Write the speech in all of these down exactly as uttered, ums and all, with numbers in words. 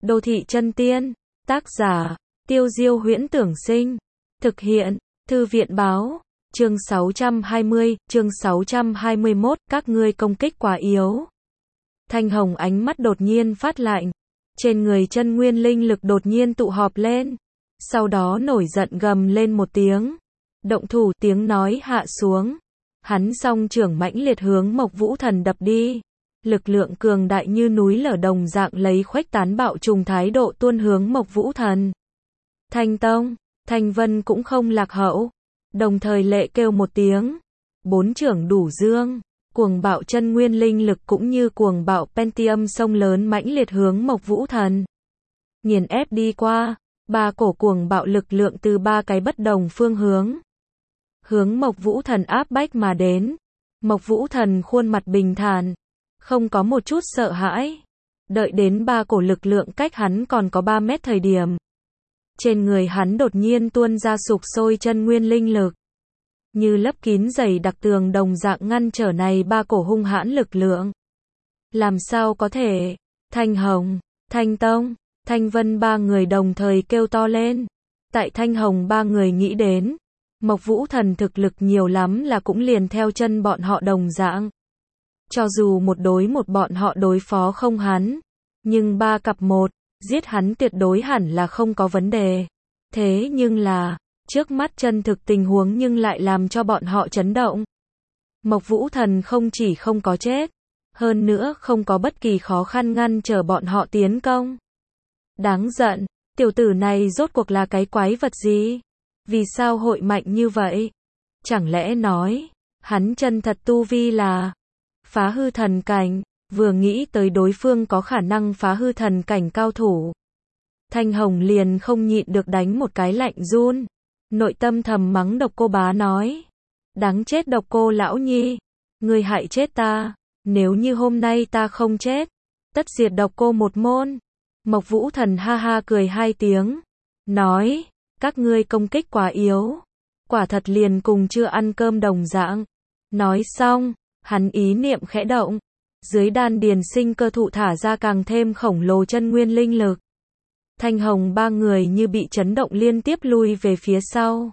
Đô thị chân tiên. Tác giả, Tiêu Diêu Huyễn Tưởng Sinh. Thực hiện, Thư viện Báo. Chương sáu trăm hai mươi, chương sáu trăm hai mươi mốt, các ngươi công kích quá yếu. Thanh Hồng ánh mắt đột nhiên phát lạnh. Trên người chân nguyên linh lực đột nhiên tụ họp lên. Sau đó nổi giận gầm lên một tiếng. Động thủ, tiếng nói hạ xuống. Hắn song trưởng mãnh liệt hướng Mộc Vũ Thần đập đi. Lực lượng cường đại như núi lở đồng dạng lấy khuếch tán bạo trùng thái độ tuôn hướng Mộc Vũ Thần. Thanh Tông, Thanh Vân cũng không lạc hậu. Đồng thời lệ kêu một tiếng. Bốn trưởng đủ dương. Cuồng bạo chân nguyên linh lực cũng như cuồng bạo Pentium sông lớn mãnh liệt hướng Mộc Vũ Thần. Nghiền ép đi qua. Ba cổ cuồng bạo lực lượng từ ba cái bất đồng phương hướng. Hướng Mộc Vũ Thần áp bách mà đến. Mộc Vũ Thần khuôn mặt bình thản. Không có một chút sợ hãi. Đợi đến ba cổ lực lượng cách hắn còn có ba mét thời điểm. Trên người hắn đột nhiên tuôn ra sục sôi chân nguyên linh lực. Như lấp kín dày đặc tường đồng dạng ngăn trở này ba cổ hung hãn lực lượng. Làm sao có thể? Thanh Hồng, Thanh Tông, Thanh Vân ba người đồng thời kêu to lên. Tại Thanh Hồng ba người nghĩ đến. Mộc Vũ Thần thực lực nhiều lắm là cũng liền theo chân bọn họ đồng dạng. Cho dù một đối một bọn họ đối phó không hắn. Nhưng ba cặp một, giết hắn tuyệt đối hẳn là không có vấn đề. Thế nhưng là, trước mắt chân thực tình huống nhưng lại làm cho bọn họ chấn động. Mộc Vũ Thần không chỉ không có chết. Hơn nữa không có bất kỳ khó khăn ngăn trở bọn họ tiến công. Đáng giận, tiểu tử này rốt cuộc là cái quái vật gì? Vì sao hội mạnh như vậy? Chẳng lẽ nói, hắn chân thật tu vi là phá hư thần cảnh, vừa nghĩ tới đối phương có khả năng phá hư thần cảnh cao thủ. Thanh Hồng liền không nhịn được đánh một cái lạnh run. Nội tâm thầm mắng Độc Cô Bá nói. Đáng chết Độc Cô lão nhi. Ngươi hại chết ta. Nếu như hôm nay ta không chết, tất diệt Độc Cô một môn. Mộc Vũ Thần ha ha cười hai tiếng. Nói, các ngươi công kích quá yếu. Quả thật liền cùng chưa ăn cơm đồng dạng. Nói xong, hắn ý niệm khẽ động. Dưới đan điền sinh cơ thụ thả ra càng thêm khổng lồ chân nguyên linh lực. Thanh Hồng ba người như bị chấn động liên tiếp lui về phía sau.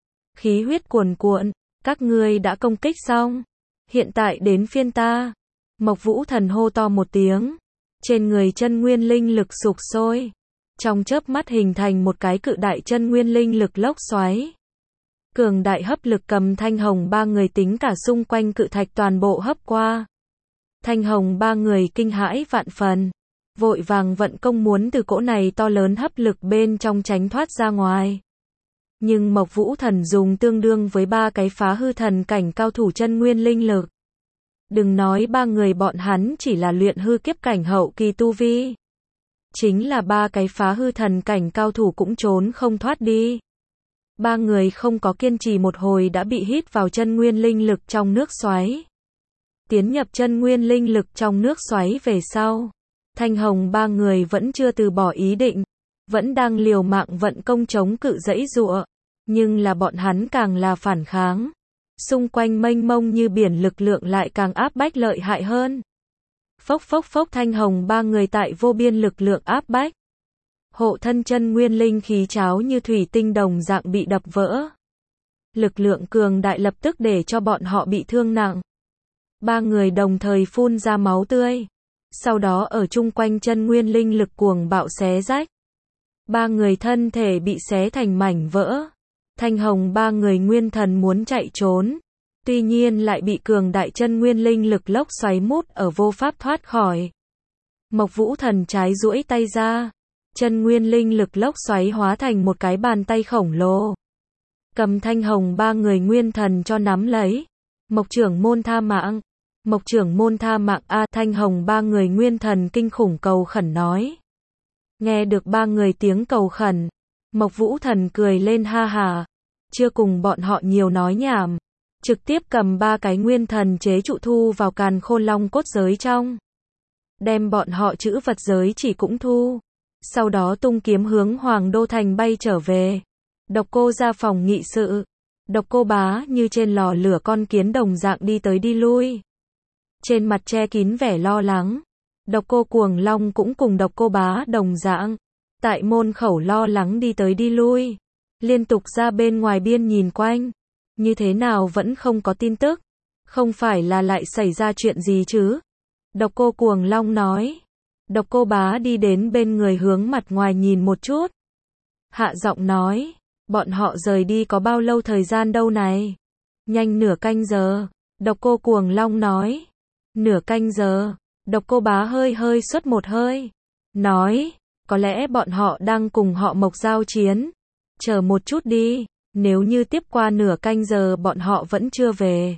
Khí huyết cuồn cuộn, các ngươi đã công kích xong. Hiện tại đến phiên ta. Mộc Vũ Thần hô to một tiếng. Trên người chân nguyên linh lực sục sôi. Trong chớp mắt hình thành một cái cự đại chân nguyên linh lực lốc xoáy. Cường đại hấp lực cầm Thanh Hồng ba người tính cả xung quanh cự thạch toàn bộ hấp qua. Thanh Hồng ba người kinh hãi vạn phần. Vội vàng vận công muốn từ cỗ này to lớn hấp lực bên trong tránh thoát ra ngoài. Nhưng Mộc Vũ Thần dùng tương đương với ba cái phá hư thần cảnh cao thủ chân nguyên linh lực. Đừng nói ba người bọn hắn chỉ là luyện hư kiếp cảnh hậu kỳ tu vi. Chính là ba cái phá hư thần cảnh cao thủ cũng trốn không thoát đi. Ba người không có kiên trì một hồi đã bị hít vào chân nguyên linh lực trong nước xoáy. Tiến nhập chân nguyên linh lực trong nước xoáy về sau. Thanh Hồng ba người vẫn chưa từ bỏ ý định. Vẫn đang liều mạng vận công chống cự giãy giụa. Nhưng là bọn hắn càng là phản kháng. Xung quanh mênh mông như biển lực lượng lại càng áp bách lợi hại hơn. Phốc phốc phốc Thanh Hồng ba người tại vô biên lực lượng áp bách. Hộ thân chân nguyên linh khí cháo như thủy tinh đồng dạng bị đập vỡ. Lực lượng cường đại lập tức để cho bọn họ bị thương nặng. Ba người đồng thời phun ra máu tươi. Sau đó ở chung quanh chân nguyên linh lực cuồng bạo xé rách. Ba người thân thể bị xé thành mảnh vỡ. Thanh Hồng ba người nguyên thần muốn chạy trốn. Tuy nhiên lại bị cường đại chân nguyên linh lực lốc xoáy mút ở vô pháp thoát khỏi. Mộc Vũ Thần trái duỗi tay ra. Chân nguyên linh lực lốc xoáy hóa thành một cái bàn tay khổng lồ. Cầm Thanh Hồng ba người nguyên thần cho nắm lấy. Mộc trưởng môn tha mạng. Mộc trưởng môn tha mạng a. Thanh Hồng ba người nguyên thần kinh khủng cầu khẩn nói. Nghe được ba người tiếng cầu khẩn. Mộc Vũ Thần cười lên ha hà. Chưa cùng bọn họ nhiều nói nhảm. Trực tiếp cầm ba cái nguyên thần chế trụ thu vào càn khôn long cốt giới trong. Đem bọn họ chữ vật giới chỉ cũng thu. Sau đó tung kiếm hướng Hoàng Đô Thành bay trở về. Độc Cô ra phòng nghị sự. Độc Cô Bá như trên lò lửa con kiến đồng dạng đi tới đi lui. Trên mặt che kín vẻ lo lắng. Độc Cô Cuồng Long cũng cùng Độc Cô Bá đồng dạng, tại môn khẩu lo lắng đi tới đi lui, liên tục ra bên ngoài biên nhìn quanh, như thế nào vẫn không có tin tức, không phải là lại xảy ra chuyện gì chứ? Độc Cô Cuồng Long nói. Độc Cô Bá đi đến bên người hướng mặt ngoài nhìn một chút, hạ giọng nói, bọn họ rời đi có bao lâu thời gian đâu này? Nhanh nửa canh giờ. Độc Cô Cuồng Long nói. Nửa canh giờ. Độc Cô Bá hơi hơi xuất một hơi, nói, có lẽ bọn họ đang cùng họ Mộc giao chiến, chờ một chút đi, nếu như tiếp qua nửa canh giờ bọn họ vẫn chưa về,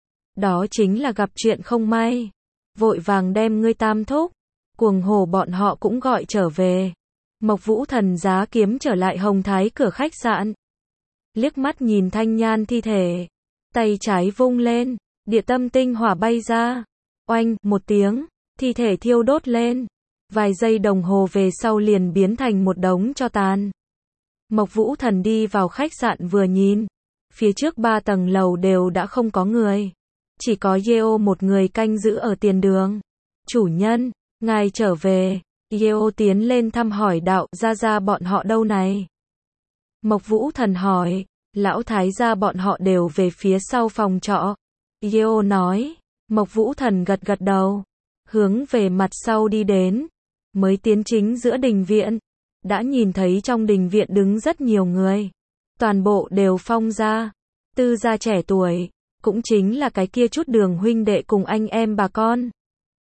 đó chính là gặp chuyện không may, vội vàng đem ngươi tam thúc, Cuồng Hổ bọn họ cũng gọi trở về. Mộc Vũ Thần giá kiếm trở lại Hồng Thái cửa khách sạn, liếc mắt nhìn Thanh Nhan thi thể, tay trái vung lên, địa tâm tinh hỏa bay ra, oanh, một tiếng, thi thể thiêu đốt lên, vài giây đồng hồ về sau liền biến thành một đống tro tàn. Mộc Vũ Thần đi vào khách sạn vừa nhìn, phía trước ba tầng lầu đều đã không có người, chỉ có Yeo một người canh giữ ở tiền đường. Chủ nhân, ngài trở về. Yeo tiến lên thăm hỏi đạo, gia gia bọn họ đâu này? Mộc Vũ Thần hỏi, lão thái gia bọn họ đều về phía sau phòng trọ. Yeo nói. Mộc Vũ Thần gật gật đầu, hướng về mặt sau đi đến, mới tiến chính giữa đình viện, đã nhìn thấy trong đình viện đứng rất nhiều người, toàn bộ đều phong gia, tư gia trẻ tuổi, cũng chính là cái kia chút Đường huynh đệ cùng anh em bà con.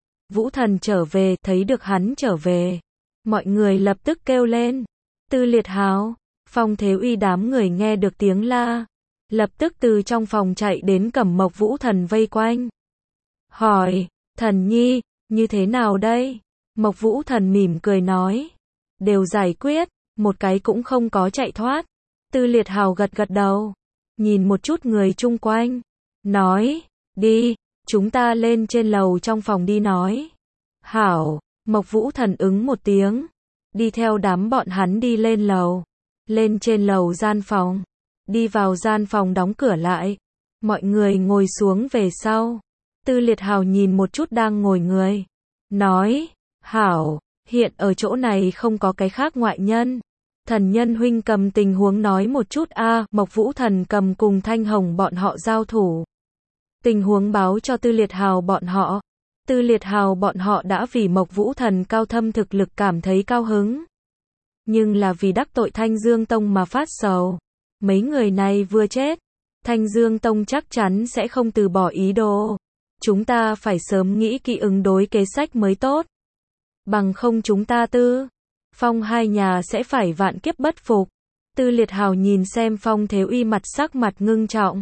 Vũ Thần trở về, thấy được hắn trở về, mọi người lập tức kêu lên, Tư Liệt Hào, Phong Thế Uy đám người nghe được tiếng la, lập tức từ trong phòng chạy đến cầm Mộc Vũ Thần vây quanh. Hỏi, Thần Nhi, như thế nào đây? Mộc Vũ Thần mỉm cười nói, đều giải quyết, một cái cũng không có chạy thoát. Tư Liệt Hào gật gật đầu, nhìn một chút người chung quanh, nói, đi, chúng ta lên trên lầu trong phòng đi nói. Hảo, Mộc Vũ Thần ứng một tiếng, đi theo đám bọn hắn đi lên lầu, lên trên lầu gian phòng, đi vào gian phòng đóng cửa lại, mọi người ngồi xuống về sau. Tư Liệt Hào nhìn một chút đang ngồi người, nói, Hảo, hiện ở chỗ này không có cái khác ngoại nhân. Thần Nhân huynh cầm tình huống nói một chút a. À, Mộc Vũ Thần cầm cùng Thanh Hồng bọn họ giao thủ. Tình huống báo cho Tư Liệt Hào bọn họ. Tư Liệt Hào bọn họ đã vì Mộc Vũ Thần cao thâm thực lực cảm thấy cao hứng. Nhưng là vì đắc tội Thanh Dương Tông mà phát sầu. Mấy người này vừa chết, Thanh Dương Tông chắc chắn sẽ không từ bỏ ý đồ. Chúng ta phải sớm nghĩ kỹ ứng đối kế sách mới tốt. Bằng không chúng ta Tư Phong hai nhà sẽ phải vạn kiếp bất phục. Tư Liệt Hào nhìn xem Phong Thế Uy mặt sắc mặt ngưng trọng,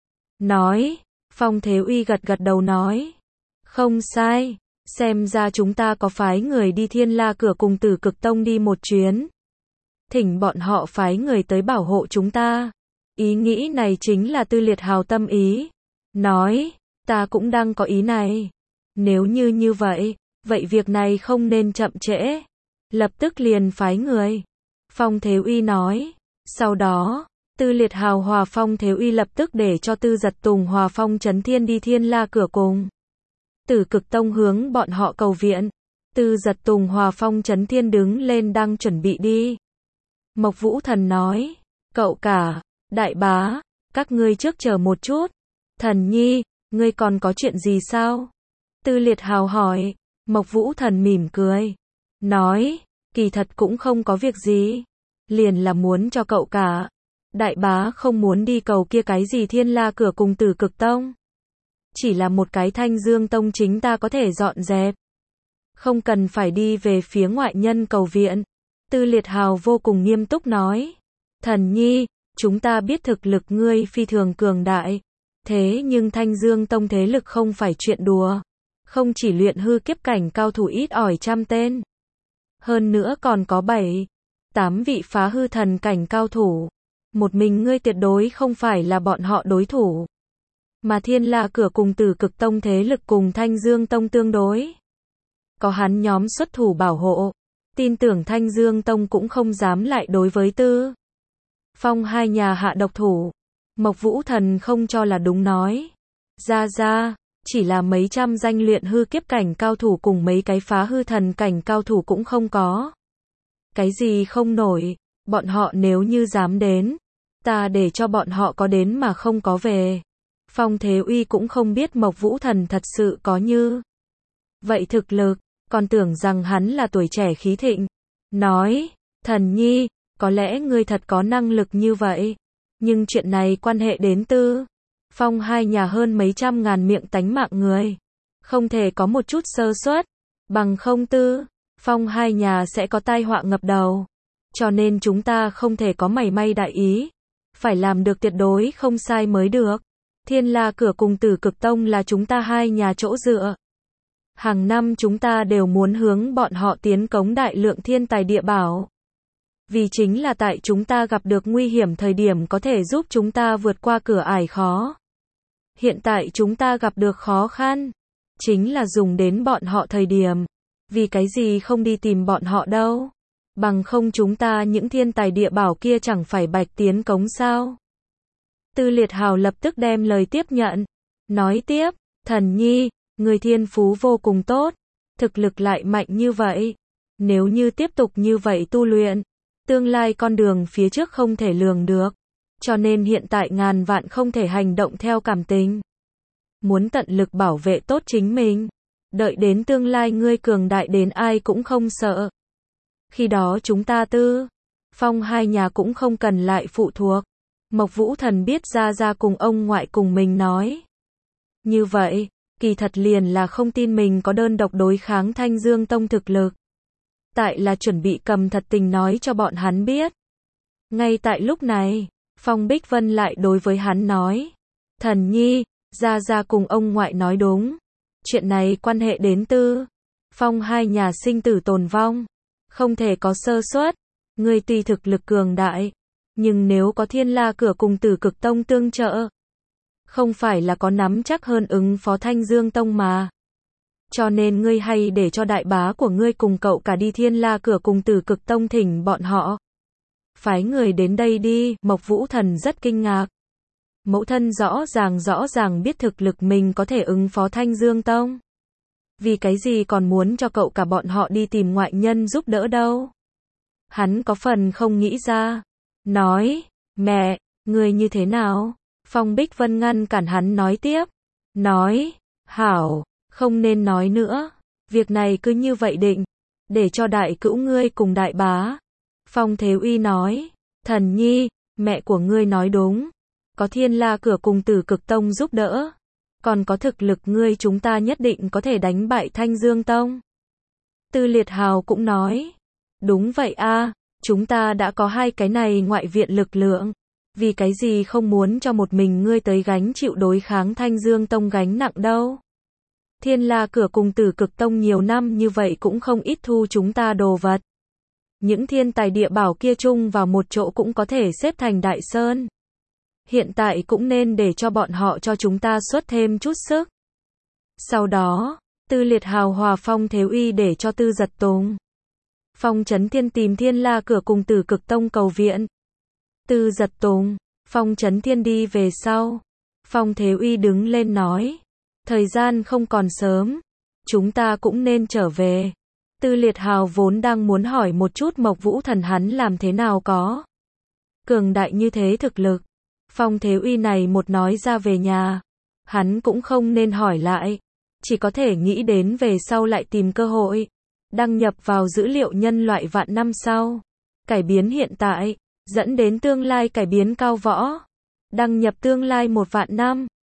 nói. Phong Thế Uy gật gật đầu nói, không sai, xem ra chúng ta có phái người đi Thiên La cửa cùng Tử Cực Tông đi một chuyến. Thỉnh bọn họ phái người tới bảo hộ chúng ta. Ý nghĩ này chính là Tư Liệt Hào tâm ý. Nói, ta cũng đang có ý này. Nếu như như vậy, vậy việc này không nên chậm trễ. Lập tức liền phái người. Phong Thế Uy nói. Sau đó, Tư Liệt Hào hòa Phong Thế Uy lập tức để cho Tư Giật Tùng hòa Phong Chấn Thiên đi Thiên La cửa cùng Tử Cực Tông hướng bọn họ cầu viện. Tư Giật Tùng hòa Phong Chấn Thiên đứng lên đang chuẩn bị đi. Mộc Vũ Thần nói, cậu cả, đại bá, các ngươi trước chờ một chút. Thần Nhi, ngươi còn có chuyện gì sao? Tư Liệt Hào hỏi. Mộc Vũ Thần mỉm cười, nói, kỳ thật cũng không có việc gì, liền là muốn cho cậu cả, đại bá không muốn đi cầu kia cái gì Thiên La cửa cùng Tử Cực Tông. Chỉ là một cái Thanh Dương Tông chính ta có thể dọn dẹp. Không cần phải đi về phía ngoại nhân cầu viện. Tư Liệt Hào vô cùng nghiêm túc nói. Thần Nhi, chúng ta biết thực lực ngươi phi thường cường đại. Thế nhưng Thanh Dương Tông thế lực không phải chuyện đùa. Không chỉ luyện hư kiếp cảnh cao thủ ít ỏi trăm tên. Hơn nữa còn có bảy, tám vị phá hư thần cảnh cao thủ. Một mình ngươi tuyệt đối không phải là bọn họ đối thủ. Mà Thiên La cửa cùng Tử Cực Tông thế lực cùng Thanh Dương Tông tương đối. Có hắn nhóm xuất thủ bảo hộ. Tin tưởng Thanh Dương Tông cũng không dám lại đối với Tư Phong hai nhà hạ độc thủ. Mộc Vũ Thần không cho là đúng nói. Ra ra, chỉ là mấy trăm danh luyện hư kiếp cảnh cao thủ cùng mấy cái phá hư thần cảnh cao thủ cũng không có. Cái gì không nổi, bọn họ nếu như dám đến, ta để cho bọn họ có đến mà không có về. Phong Thế Uy cũng không biết Mộc Vũ Thần thật sự có như vậy thực lực, còn tưởng rằng hắn là tuổi trẻ khí thịnh. Nói, Thần Nhi, có lẽ ngươi thật có năng lực như vậy, nhưng chuyện này quan hệ đến Tư Phong hai nhà hơn mấy trăm ngàn miệng tánh mạng người. Không thể có một chút sơ suất, bằng không Tư Phong hai nhà sẽ có tai họa ngập đầu. Cho nên chúng ta không thể có mảy may đại ý, phải làm được tuyệt đối không sai mới được. Thiên La Cửa cùng Tử Cực Tông là chúng ta hai nhà chỗ dựa. Hàng năm chúng ta đều muốn hướng bọn họ tiến cống đại lượng thiên tài địa bảo. Vì chính là tại chúng ta gặp được nguy hiểm thời điểm có thể giúp chúng ta vượt qua cửa ải khó. Hiện tại chúng ta gặp được khó khăn, chính là dùng đến bọn họ thời điểm. Vì cái gì không đi tìm bọn họ đâu? Bằng không chúng ta những thiên tài địa bảo kia chẳng phải bạch tiến cống sao? Tư Liệt Hào lập tức đem lời tiếp nhận. Nói tiếp, Thần Nhi, người thiên phú vô cùng tốt, thực lực lại mạnh như vậy. Nếu như tiếp tục như vậy tu luyện, tương lai con đường phía trước không thể lường được. Cho nên hiện tại ngàn vạn không thể hành động theo cảm tình. Muốn tận lực bảo vệ tốt chính mình. Đợi đến tương lai ngươi cường đại đến ai cũng không sợ. Khi đó chúng ta Tư Phong hai nhà cũng không cần lại phụ thuộc. Mộc Vũ Thần biết ra ra cùng ông ngoại cùng mình nói. Như vậy, kỳ thật liền là không tin mình có đơn độc đối kháng Thanh Dương Tông thực lực. Tại là chuẩn bị cầm thật tình nói cho bọn hắn biết. Ngay tại lúc này, Phong Bích Vân lại đối với hắn nói. Thần Nhi, ra ra cùng ông ngoại nói đúng. Chuyện này quan hệ đến Tư Phong hai nhà sinh tử tồn vong. Không thể có sơ suất. Ngươi tuy thực lực cường đại, nhưng nếu có Thiên La Cửa cùng Tử Cực Tông tương trợ, không phải là có nắm chắc hơn ứng phó Thanh Dương Tông mà. Cho nên ngươi hay để cho đại bá của ngươi cùng cậu cả đi Thiên La Cửa cùng Tử Cực Tông thỉnh bọn họ. Phái người đến đây đi. Mộc Vũ Thần rất kinh ngạc. Mẫu thân rõ ràng rõ ràng biết thực lực mình có thể ứng phó Thanh Dương Tông. Vì cái gì còn muốn cho cậu cả bọn họ đi tìm ngoại nhân giúp đỡ đâu? Hắn có phần không nghĩ ra. Nói, mẹ, người như thế nào? Phong Bích Vân ngăn cản hắn nói tiếp. Nói, hảo, không nên nói nữa. Việc này cứ như vậy định. Để cho đại cữu ngươi cùng đại bá. Phong Thế Uy nói, Thần Nhi, mẹ của ngươi nói đúng. Có Thiên La Cửa cùng Tử Cực Tông giúp đỡ. Còn có thực lực ngươi chúng ta nhất định có thể đánh bại Thanh Dương Tông. Tư Liệt Hào cũng nói. Đúng vậy a, chúng ta đã có hai cái này ngoại viện lực lượng. Vì cái gì không muốn cho một mình ngươi tới gánh chịu đối kháng Thanh Dương Tông gánh nặng đâu. Thiên La Cửa cùng Tử Cực Tông nhiều năm như vậy cũng không ít thu chúng ta đồ vật. Những thiên tài địa bảo kia chung vào một chỗ cũng có thể xếp thành đại sơn. Hiện tại cũng nên để cho bọn họ cho chúng ta xuất thêm chút sức. Sau đó, Tư Liệt Hào hòa Phong Thế Uy để cho Tư Giật Tùng, Phong Chấn Thiên tìm Thiên La Cửa cùng Tử Cực Tông cầu viện. Tư Giật Tùng, Phong Chấn Thiên đi về sau. Phong Thế Uy đứng lên nói. Thời gian không còn sớm. Chúng ta cũng nên trở về. Tư Liệt Hào vốn đang muốn hỏi một chút Mộc Vũ Thần hắn làm thế nào có cường đại như thế thực lực. Phong Thế Uy này một nói ra về nhà, hắn cũng không nên hỏi lại, chỉ có thể nghĩ đến về sau lại tìm cơ hội, đăng nhập vào dữ liệu nhân loại vạn năm sau, cải biến hiện tại, dẫn đến tương lai cải biến cao võ, đăng nhập tương lai một vạn năm.